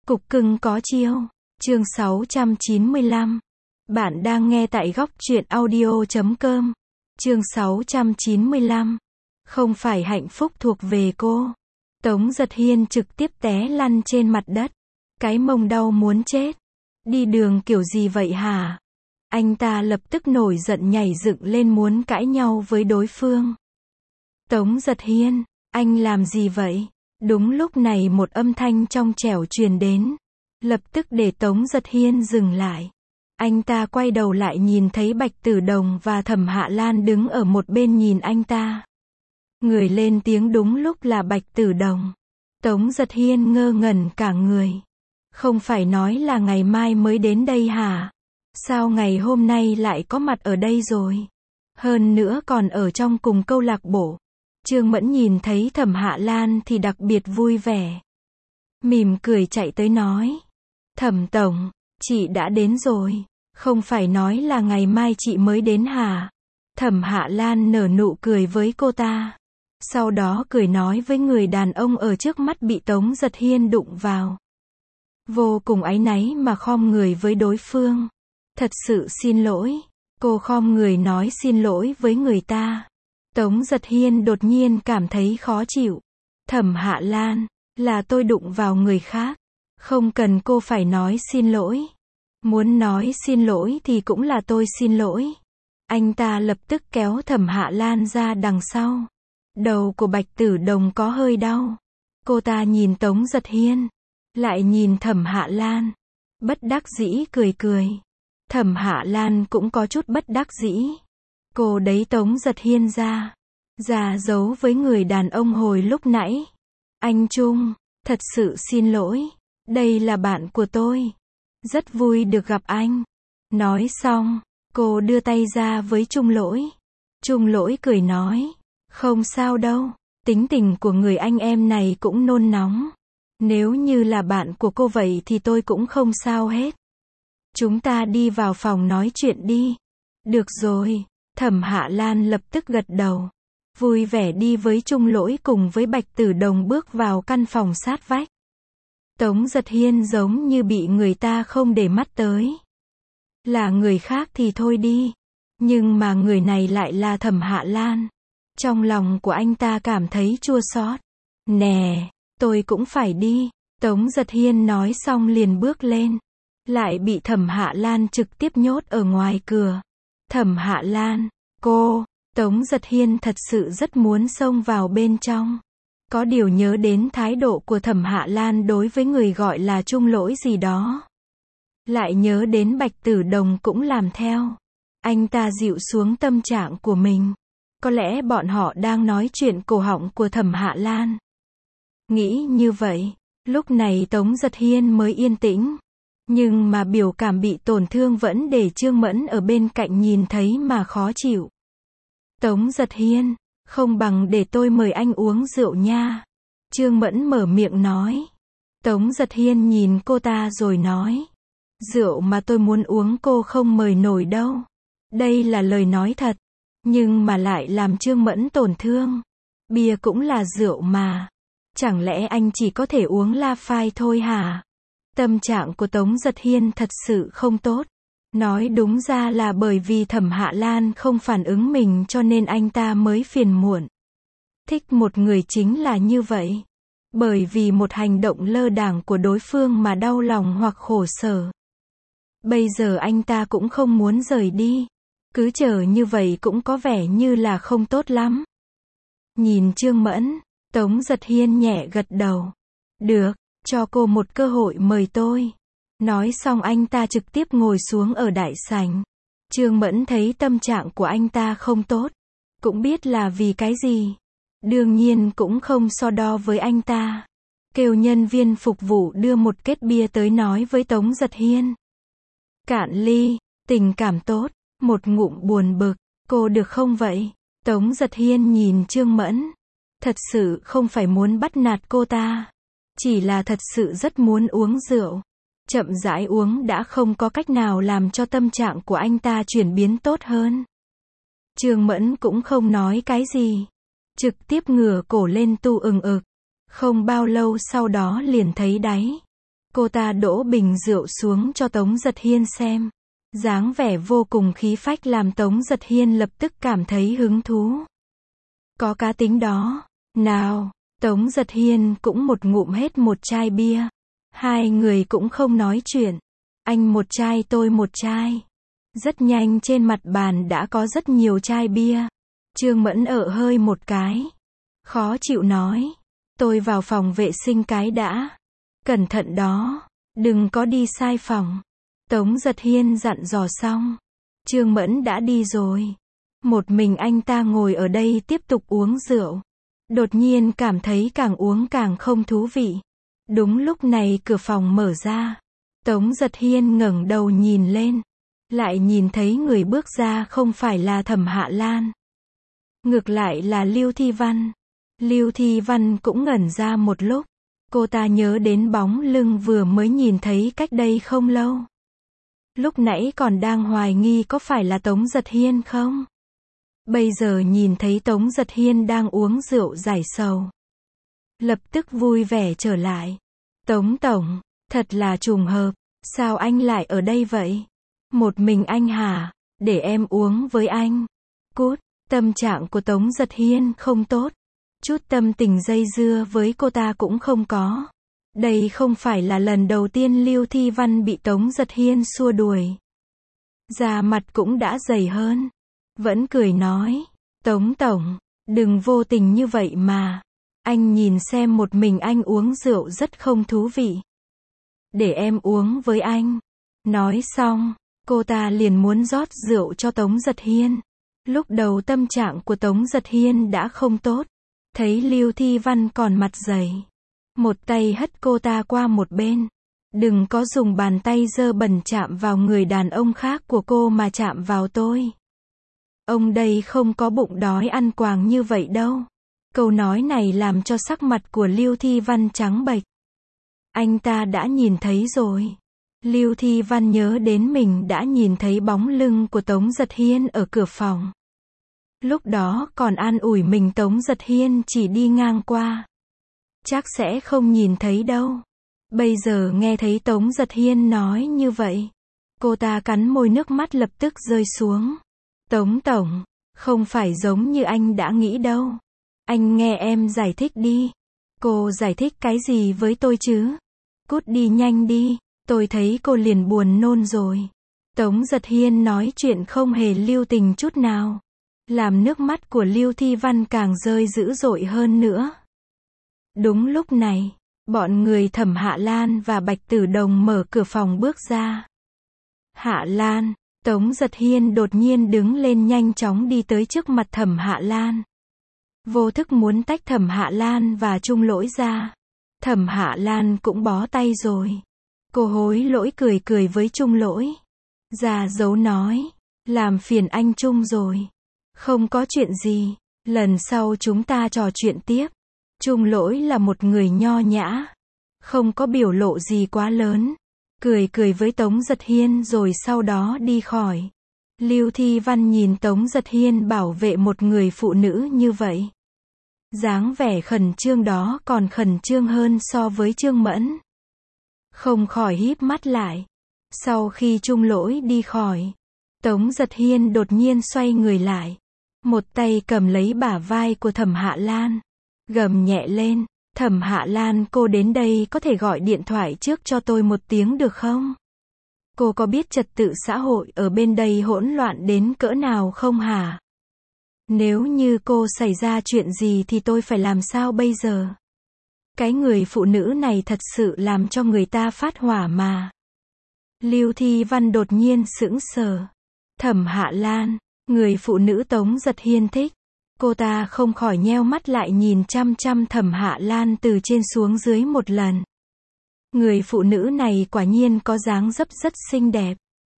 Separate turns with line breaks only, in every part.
Cục cưng có chiêu. Chương 695. Bạn đang nghe tại góc truyện audio.com. Chương 695. Không phải hạnh phúc thuộc về cô. Tống Giật Hiên trực tiếp té lăn trên mặt đất. Cái mông đau muốn chết. Đi đường kiểu gì vậy hả? Anh ta lập tức nổi giận nhảy dựng lên muốn cãi nhau với đối phương. Tống Giật Hiên, anh làm gì vậy? Đúng lúc này một âm thanh trong trẻo truyền đến. Lập tức để Tống Giật Hiên dừng lại. Anh ta quay đầu lại nhìn thấy Bạch Tử Đồng và Thẩm Hạ Lan đứng ở một bên nhìn anh ta. Người lên tiếng đúng lúc là Bạch Tử Đồng. Tống Giật Hiên ngơ ngẩn cả người. Không phải nói là ngày mai mới đến đây hả? Sao ngày hôm nay lại có mặt ở đây rồi? Hơn nữa còn ở trong cùng câu lạc bộ. Trương Mẫn nhìn thấy Thẩm Hạ Lan thì đặc biệt vui vẻ. Mỉm cười chạy tới nói. Thẩm tổng, chị đã đến rồi. Không phải nói là ngày mai chị mới đến hả? Thẩm Hạ Lan nở nụ cười với cô ta. Sau đó cười nói với người đàn ông ở trước mắt bị Tống Giật Hiên đụng vào. Vô cùng áy náy mà khom người với đối phương. Thật sự xin lỗi. Cô khom người nói xin lỗi với người ta. Tống Giật Hiên đột nhiên cảm thấy khó chịu. Thẩm Hạ Lan, là tôi đụng vào người khác. Không cần cô phải nói xin lỗi. Muốn nói xin lỗi thì cũng là tôi xin lỗi. Anh ta lập tức kéo Thẩm Hạ Lan ra đằng sau. Đầu của Bạch Tử Đồng có hơi đau. Cô ta nhìn Tống Giật Hiên. Lại nhìn Thẩm Hạ Lan. Bất đắc dĩ cười cười. Thẩm Hạ Lan cũng có chút bất đắc dĩ. Cô đẩy Tống Giật Hiên ra. Ra giấu với người đàn ông hồi lúc nãy. Anh Trung, thật sự xin lỗi. Đây là bạn của tôi. Rất vui được gặp anh. Nói xong, cô đưa tay ra với Trung Lỗi. Trung Lỗi cười nói. Không sao đâu. Tính tình của người anh em này cũng nôn nóng. Nếu như là bạn của cô vậy thì tôi cũng không sao hết. Chúng ta đi vào phòng nói chuyện đi. Được rồi. Thẩm Hạ Lan lập tức gật đầu. Vui vẻ đi với Trung Lỗi cùng với Bạch Tử Đồng bước vào căn phòng sát vách. Tống Giật Hiên giống như bị người ta không để mắt tới. Là người khác thì thôi đi. Nhưng mà người này lại là Thẩm Hạ Lan. Trong lòng của anh ta cảm thấy chua xót. Nè, tôi cũng phải đi. Tống Giật Hiên nói xong liền bước lên. Lại bị Thẩm Hạ Lan trực tiếp nhốt ở ngoài cửa. Thẩm Hạ Lan, cô, Tống Giật Hiên thật sự rất muốn xông vào bên trong. Có điều nhớ đến thái độ của Thẩm Hạ Lan đối với người gọi là Trung Lỗi gì đó. Lại nhớ đến Bạch Tử Đồng cũng làm theo. Anh ta dịu xuống tâm trạng của mình. Có lẽ bọn họ đang nói chuyện cổ họng của Thẩm Hạ Lan. Nghĩ như vậy, lúc này Tống Giật Hiên mới yên tĩnh. Nhưng mà biểu cảm bị tổn thương vẫn để Trương Mẫn ở bên cạnh nhìn thấy mà khó chịu. Tống Giật Hiên, không bằng để tôi mời anh uống rượu nha. Trương Mẫn mở miệng nói. Tống Giật Hiên nhìn cô ta rồi nói. Rượu mà tôi muốn uống cô không mời nổi đâu. Đây là lời nói thật. Nhưng mà lại làm Trương Mẫn tổn thương. Bia cũng là rượu mà. Chẳng lẽ anh chỉ có thể uống La Phai thôi hả? Tâm trạng của Tống Giật Hiên thật sự không tốt. Nói đúng ra là bởi vì Thẩm Hạ Lan không phản ứng mình cho nên anh ta mới phiền muộn. Thích một người chính là như vậy. Bởi vì một hành động lơ đãng của đối phương mà đau lòng hoặc khổ sở. Bây giờ anh ta cũng không muốn rời đi. Cứ chờ như vậy cũng có vẻ như là không tốt lắm. Nhìn Trương Mẫn, Tống Giật Hiên nhẹ gật đầu. Được, cho cô một cơ hội mời tôi. Nói xong anh ta trực tiếp ngồi xuống ở đại sảnh. Trương Mẫn thấy tâm trạng của anh ta không tốt. Cũng biết là vì cái gì. Đương nhiên cũng không so đo với anh ta. Kêu nhân viên phục vụ đưa một két bia tới nói với Tống Giật Hiên. Cạn ly, tình cảm tốt, một ngụm buồn bực, cô được không vậy? Tống Giật Hiên nhìn Trương Mẫn. Thật sự không phải muốn bắt nạt cô ta. Chỉ là thật sự rất muốn uống rượu. Chậm rãi uống đã không có cách nào làm cho tâm trạng của anh ta chuyển biến tốt hơn. Trương Mẫn cũng không nói cái gì. Trực tiếp ngửa cổ lên tu ừng ực. Không bao lâu sau đó liền thấy đáy. Cô ta đổ bình rượu xuống cho Tống Giật Hiên xem. Dáng vẻ vô cùng khí phách làm Tống Giật Hiên lập tức cảm thấy hứng thú. Có cá tính đó. Nào, Tống Giật Hiên cũng một ngụm hết một chai bia. Hai người cũng không nói chuyện. Anh một chai tôi một chai. Rất nhanh trên mặt bàn đã có rất nhiều chai bia. Trương Mẫn ợ hơi một cái. Khó chịu nói. Tôi vào phòng vệ sinh cái đã. Cẩn thận đó. Đừng có đi sai phòng. Tống Giật Hiên dặn dò xong. Trương Mẫn đã đi rồi. Một mình anh ta ngồi ở đây tiếp tục uống rượu. Đột nhiên cảm thấy càng uống càng không thú vị. Đúng lúc này cửa phòng mở ra. Tống Giật Hiên ngẩng đầu nhìn lên. Lại nhìn thấy người bước ra không phải là Thẩm Hạ Lan. Ngược lại là Lưu Thi Văn. Lưu Thi Văn cũng ngẩn ra một lúc. Cô ta nhớ đến bóng lưng vừa mới nhìn thấy cách đây không lâu. Lúc nãy còn đang hoài nghi có phải là Tống Giật Hiên không? Bây giờ nhìn thấy Tống Giật Hiên đang uống rượu giải sầu. Lập tức vui vẻ trở lại. Tống tổng, thật là trùng hợp. Sao anh lại ở đây vậy? Một mình anh hả? Để em uống với anh. Cút, tâm trạng của Tống Giật Hiên không tốt. Chút tâm tình dây dưa với cô ta cũng không có. Đây không phải là lần đầu tiên Lưu Thi Văn bị Tống Giật Hiên xua đuổi. Da mặt cũng đã dày hơn. Vẫn cười nói. Tống tổng, đừng vô tình như vậy mà. Anh nhìn xem một mình anh uống rượu rất không thú vị. Để em uống với anh. Nói xong, cô ta liền muốn rót rượu cho Tống Giật Hiên. Lúc đầu tâm trạng của Tống Giật Hiên đã không tốt. Thấy Lưu Thi Văn còn mặt dày. Một tay hất cô ta qua một bên. Đừng có dùng bàn tay dơ bẩn chạm vào người đàn ông khác của cô mà chạm vào tôi. Ông đây không có bụng đói ăn quàng như vậy đâu. Câu nói này làm cho sắc mặt của Lưu Thi Văn trắng bệch. Anh ta đã nhìn thấy rồi. Lưu Thi Văn nhớ đến mình đã nhìn thấy bóng lưng của Tống Giật Hiên ở cửa phòng. Lúc đó còn an ủi mình Tống Giật Hiên chỉ đi ngang qua. Chắc sẽ không nhìn thấy đâu. Bây giờ nghe thấy Tống Giật Hiên nói như vậy. Cô ta cắn môi nước mắt lập tức rơi xuống. Tống tổng, không phải giống như anh đã nghĩ đâu. Anh nghe em giải thích đi. Cô giải thích cái gì với tôi chứ? Cút đi nhanh đi, tôi thấy cô liền buồn nôn rồi. Tống Giật Hiên nói chuyện không hề lưu tình chút nào. Làm nước mắt của Lưu Thi Văn càng rơi dữ dội hơn nữa. Đúng lúc này, bọn người Thẩm Hạ Lan và Bạch Tử Đồng mở cửa phòng bước ra. Hạ Lan, Tống Giật Hiên đột nhiên đứng lên nhanh chóng đi tới trước mặt Thẩm Hạ Lan. Vô thức muốn tách Thẩm Hạ Lan và Trung Lỗi ra. Thẩm Hạ Lan cũng bó tay rồi. Cô hối lỗi cười cười với Trung Lỗi. Ra dấu nói, làm phiền anh Trung rồi. Không có chuyện gì, lần sau chúng ta trò chuyện tiếp. Trung Lỗi là một người nho nhã, không có biểu lộ gì quá lớn. Cười cười với Tống Giật Hiên rồi sau đó đi khỏi. Lưu Thi Văn nhìn Tống Giật Hiên bảo vệ một người phụ nữ như vậy. Dáng vẻ khẩn trương đó còn khẩn trương hơn so với Trương Mẫn. Không khỏi híp mắt lại. Sau khi Trung Lỗi đi khỏi, Tống Giật Hiên đột nhiên xoay người lại. Một tay cầm lấy bả vai của Thẩm Hạ Lan. Gầm nhẹ lên, Thẩm Hạ Lan cô đến đây có thể gọi điện thoại trước cho tôi một tiếng được không? Cô có biết trật tự xã hội ở bên đây hỗn loạn đến cỡ nào không hả? Nếu như cô xảy ra chuyện gì thì tôi phải làm sao bây giờ? Cái người phụ nữ này thật sự làm cho người ta phát hỏa mà. Lưu Thi Văn đột nhiên sững sờ. Thẩm Hạ Lan, người phụ nữ Tống Giật Hiên thích. Cô ta không khỏi nheo mắt lại nhìn chăm chăm Thẩm Hạ Lan từ trên xuống dưới một lần. Người phụ nữ này quả nhiên có dáng dấp rất xinh đẹp.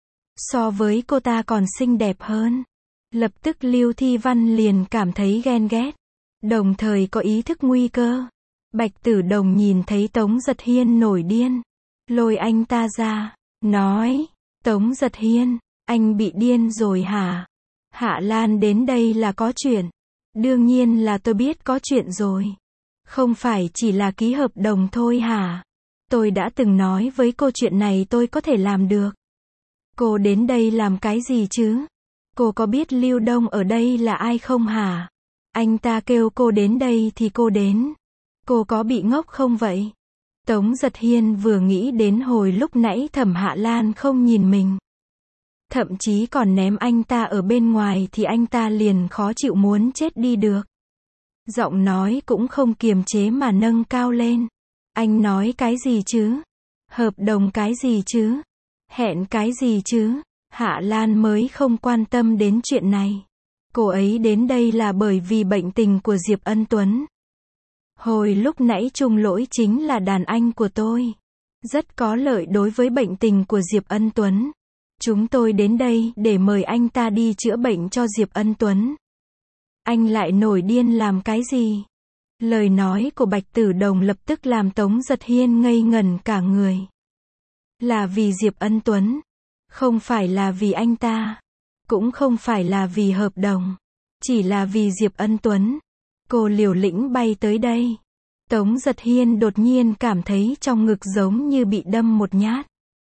So với cô ta còn xinh đẹp hơn. Lập tức Lưu Thi Văn liền cảm thấy ghen ghét. Đồng thời có ý thức nguy cơ. Bạch Tử Đồng nhìn thấy Tống Giật Hiên nổi điên. Lôi anh ta ra. Nói. Tống Giật Hiên, anh bị điên rồi hả? Hạ Lan đến đây là có chuyện. Đương nhiên là tôi biết có chuyện rồi. Không phải chỉ là ký hợp đồng thôi hả? Tôi đã từng nói với cô chuyện này tôi có thể làm được. Cô đến đây làm cái gì chứ? Cô có biết Lưu Đông ở đây là ai không hả? Anh ta kêu cô đến đây thì cô đến. Cô có bị ngốc không vậy? Tống Giật Hiên vừa nghĩ đến hồi lúc nãy Thẩm Hạ Lan không nhìn mình. Thậm chí còn ném anh ta ở bên ngoài thì anh ta liền khó chịu muốn chết đi được. Giọng nói cũng không kiềm chế mà nâng cao lên. Anh nói cái gì chứ? Hợp đồng cái gì chứ? Hẹn cái gì chứ? Hạ Lan mới không quan tâm đến chuyện này. Cô ấy đến đây là bởi vì bệnh tình của Diệp Ân Tuấn. Hồi lúc nãy Trung Lỗi chính là đàn anh của tôi. Rất có lợi đối với bệnh tình của Diệp Ân Tuấn. Chúng tôi đến đây để mời anh ta đi chữa bệnh cho Diệp Ân Tuấn. Anh lại nổi điên làm cái gì? Lời nói của Bạch Tử Đồng lập tức làm Tống Giật Hiên ngây ngẩn cả người. Là vì Diệp Ân Tuấn. Không phải là vì anh ta. Cũng không phải là vì hợp đồng. Chỉ là vì Diệp Ân Tuấn. Cô liều lĩnh bay tới đây. Tống Giật Hiên đột nhiên cảm thấy trong ngực giống như bị đâm một nhát.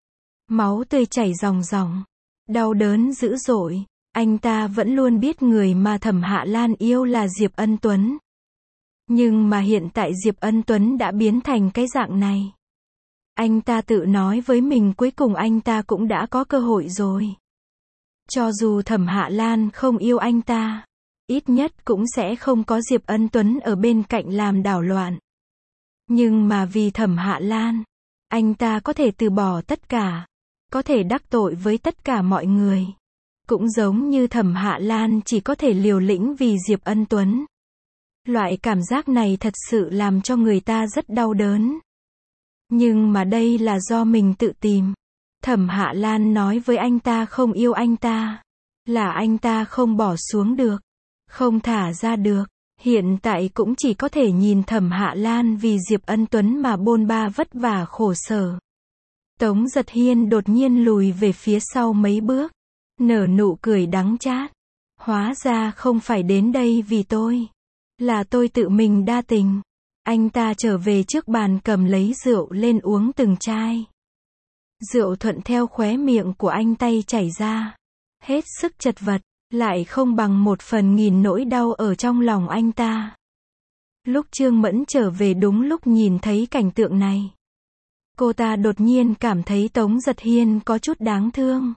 Máu tươi chảy ròng ròng. Đau đớn dữ dội. Anh ta vẫn luôn biết người mà Thẩm Hạ Lan yêu là Diệp Ân Tuấn. Nhưng mà hiện tại Diệp Ân Tuấn đã biến thành cái dạng này. Anh ta tự nói với mình cuối cùng anh ta cũng đã có cơ hội rồi. Cho dù Thẩm Hạ Lan không yêu anh ta, ít nhất cũng sẽ không có Diệp Ân Tuấn ở bên cạnh làm đảo loạn. Nhưng mà vì Thẩm Hạ Lan, anh ta có thể từ bỏ tất cả, có thể đắc tội với tất cả mọi người. Cũng giống như Thẩm Hạ Lan chỉ có thể liều lĩnh vì Diệp Ân Tuấn. Loại cảm giác này thật sự làm cho người ta rất đau đớn. Nhưng mà đây là do mình tự tìm. Thẩm Hạ Lan nói với anh ta không yêu anh ta. Là anh ta không bỏ xuống được. Không thả ra được. Hiện tại cũng chỉ có thể nhìn Thẩm Hạ Lan vì Diệp Ân Tuấn mà bôn ba vất vả khổ sở. Tống Giật Hiên đột nhiên lùi về phía sau mấy bước. Nở nụ cười đắng chát. Hóa ra không phải đến đây vì tôi. Là tôi tự mình đa tình. Anh ta trở về trước bàn cầm lấy rượu lên uống từng chai. Rượu thuận theo khóe miệng của anh tay chảy ra. Hết sức chật vật, lại không bằng 1/1000 nỗi đau ở trong lòng anh ta. Lúc Trương Mẫn trở về đúng lúc nhìn thấy cảnh tượng này. Cô ta đột nhiên cảm thấy Tống Giật Hiên có chút đáng thương.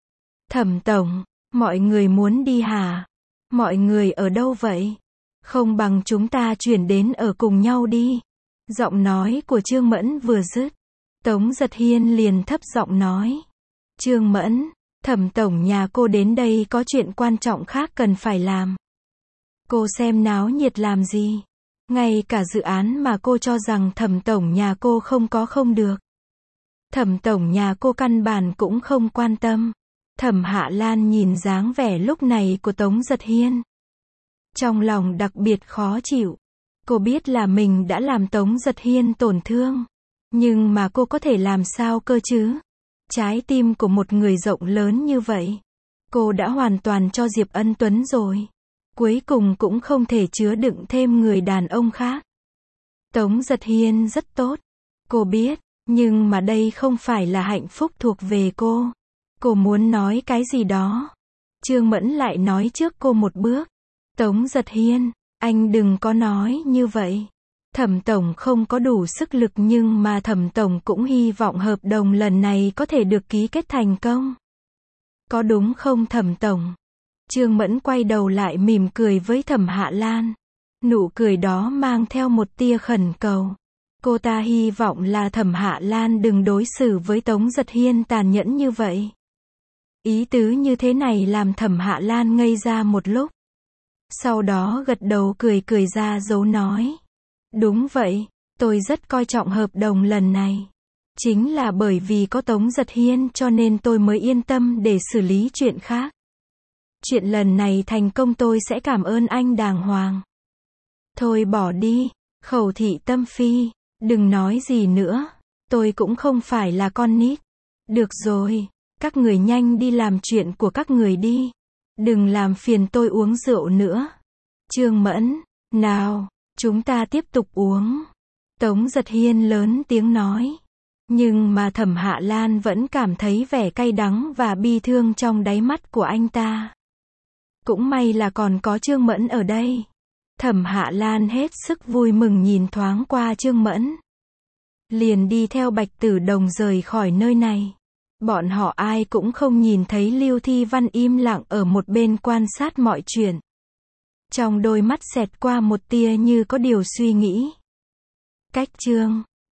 Thẩm tổng, mọi người muốn đi hả? Mọi người ở đâu vậy? Không bằng chúng ta chuyển đến ở cùng nhau đi. Giọng nói của Trương Mẫn vừa dứt. Tống Giật Hiên liền thấp giọng nói. Trương Mẫn, Thẩm tổng nhà cô đến đây có chuyện quan trọng khác cần phải làm. Cô xem náo nhiệt làm gì? Ngay cả dự án mà cô cho rằng Thẩm tổng nhà cô không có không được. Thẩm tổng nhà cô căn bản cũng không quan tâm. Thẩm Hạ Lan nhìn dáng vẻ lúc này của Tống Giật Hiên. Trong lòng đặc biệt khó chịu. Cô biết là mình đã làm Tống Giật Hiên tổn thương. Nhưng mà cô có thể làm sao cơ chứ? Trái tim của một người rộng lớn như vậy. Cô đã hoàn toàn cho Diệp Ân Tuấn rồi. Cuối cùng cũng không thể chứa đựng thêm người đàn ông khác. Tống Giật Hiên rất tốt. Cô biết. Nhưng mà đây không phải là hạnh phúc thuộc về cô. Cô muốn nói cái gì đó. Trương Mẫn lại nói trước cô một bước. Tống Giật Hiên, anh đừng có nói như vậy. Thẩm tổng không có đủ sức lực nhưng mà Thẩm tổng cũng hy vọng hợp đồng lần này có thể được ký kết thành công. Có đúng không Thẩm tổng? Trương Mẫn quay đầu lại mỉm cười với Thẩm Hạ Lan. Nụ cười đó mang theo một tia khẩn cầu. Cô ta hy vọng là Thẩm Hạ Lan đừng đối xử với Tống Giật Hiên tàn nhẫn như vậy. Ý tứ như thế này làm Thẩm Hạ Lan ngây ra một lúc. Sau đó gật đầu cười ra dấu nói. Đúng vậy, tôi rất coi trọng hợp đồng lần này. Chính là bởi vì có Tống Giật Hiên cho nên tôi mới yên tâm để xử lý chuyện khác. Chuyện lần này thành công tôi sẽ cảm ơn anh đàng hoàng. Thôi bỏ đi, Khẩu Thị Tâm Phi, đừng nói gì nữa. Tôi cũng không phải là con nít. Được rồi, các người nhanh đi làm chuyện của các người đi. Đừng làm phiền tôi uống rượu nữa. Trương Mẫn, nào, chúng ta tiếp tục uống. Tống Giật Hiên lớn tiếng nói. Nhưng mà Thẩm Hạ Lan vẫn cảm thấy vẻ cay đắng và bi thương trong đáy mắt của anh ta. Cũng may là còn có Trương Mẫn ở đây. Thẩm Hạ Lan hết sức vui mừng nhìn thoáng qua Trương Mẫn. Liền đi theo Bạch Tử Đồng rời khỏi nơi này. Bọn họ ai cũng không nhìn thấy Lưu Thi Văn im lặng ở một bên quan sát mọi chuyện. Trong đôi mắt xẹt qua một tia như có điều suy nghĩ. Cách chương